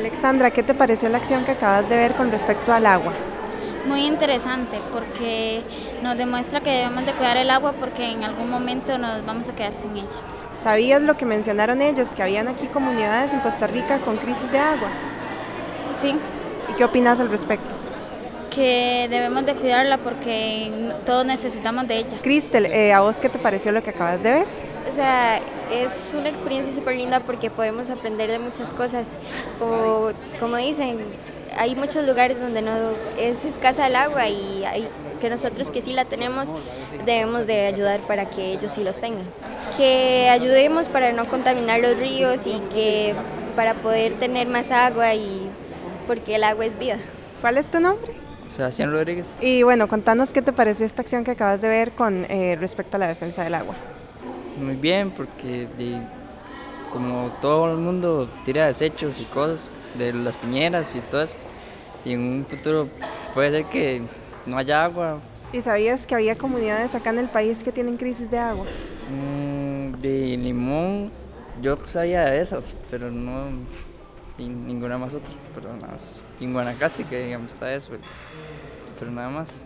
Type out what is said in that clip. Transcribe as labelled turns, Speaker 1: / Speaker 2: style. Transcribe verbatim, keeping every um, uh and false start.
Speaker 1: Alexandra, ¿qué te pareció la acción que acabas de ver con respecto al agua?
Speaker 2: Muy interesante porque nos demuestra que debemos de cuidar el agua porque en algún momento nos vamos a quedar sin ella.
Speaker 1: ¿Sabías lo que mencionaron ellos, que habían aquí comunidades en Costa Rica con crisis de agua?
Speaker 2: Sí,
Speaker 1: ¿Y qué opinas al respecto?
Speaker 2: que debemos de cuidarla porque todos necesitamos de ella.
Speaker 1: Cristel, eh, ¿a vos qué te pareció lo que acabas de ver?
Speaker 3: O sea, es una experiencia súper linda porque podemos aprender de muchas cosas. Como, como dicen, hay muchos lugares donde no es escasa el agua y hay, que nosotros que sí la tenemos debemos de ayudar para que ellos sí los tengan. Que ayudemos para no contaminar los ríos y que para poder tener más agua y porque el agua es vida.
Speaker 1: ¿Cuál es tu nombre?
Speaker 4: Sebastián Rodríguez.
Speaker 1: Y bueno, contanos qué te pareció esta acción que acabas de ver con eh, respecto a la defensa del agua.
Speaker 4: Muy bien, porque de, como todo el mundo tira desechos y cosas de las piñeras y todo eso, y en un futuro puede ser que no haya agua.
Speaker 1: ¿Y sabías que había comunidades acá en el país que tienen crisis de agua?
Speaker 4: Mm, de Limón, yo sabía de esas, pero no y ninguna más otra, pero nada más. Y en Guanacaste, que digamos está eso, pero nada más.